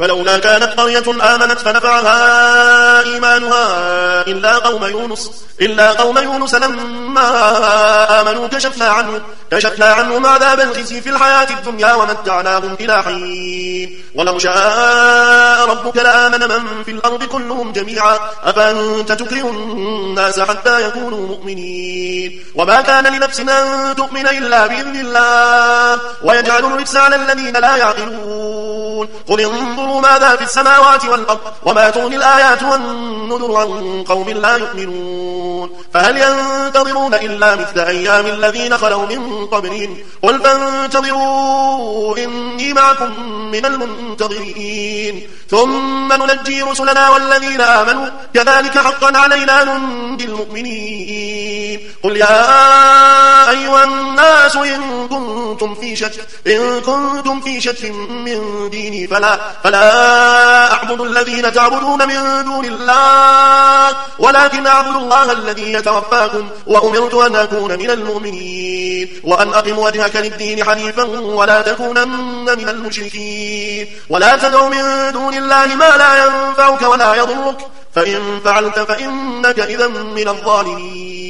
فلولا كانت قرية آمنت فنفعها إيمانها إلا قوم يونس لما آمنوا كشفنا عنهم عذاب الخزي في الحياة الدنيا ومتعناهم إلى حين ولو شاء ربك لآمن من في الأرض كلهم جميعا أفأنت تكره الناس حتى يكونوا مؤمنين وما كان لنفس أن تؤمن إلا بإذن الله ويجعل الرجس على الذين لا يعقلون قل انظروا ماذا في السماوات والأرض وما تغني الآيات والنذر عن قوم لا يؤمنون فهل ينتظرون إلا مثل أيام الذين خلوا من قبلهم قل فانتظروا إني معكم من المنتظرين ثم ننجي رسلنا والذين آمنوا كذلك حقا علينا ننجي المؤمنين قل يا أيها الناس إن كنتم في شك من ديني فلا أعبد الذين تعبدون من دون الله ولكن أعبد الله الذي يتوفاكم وأمرت أن أكون من المؤمنين وأن أقم وجهك للدين حنيفا ولا تكونن من المشركين ولا تدع من دون الله ما لا ينفعك ولا يضرك فإن فعلت فإنك إذا من الظالمين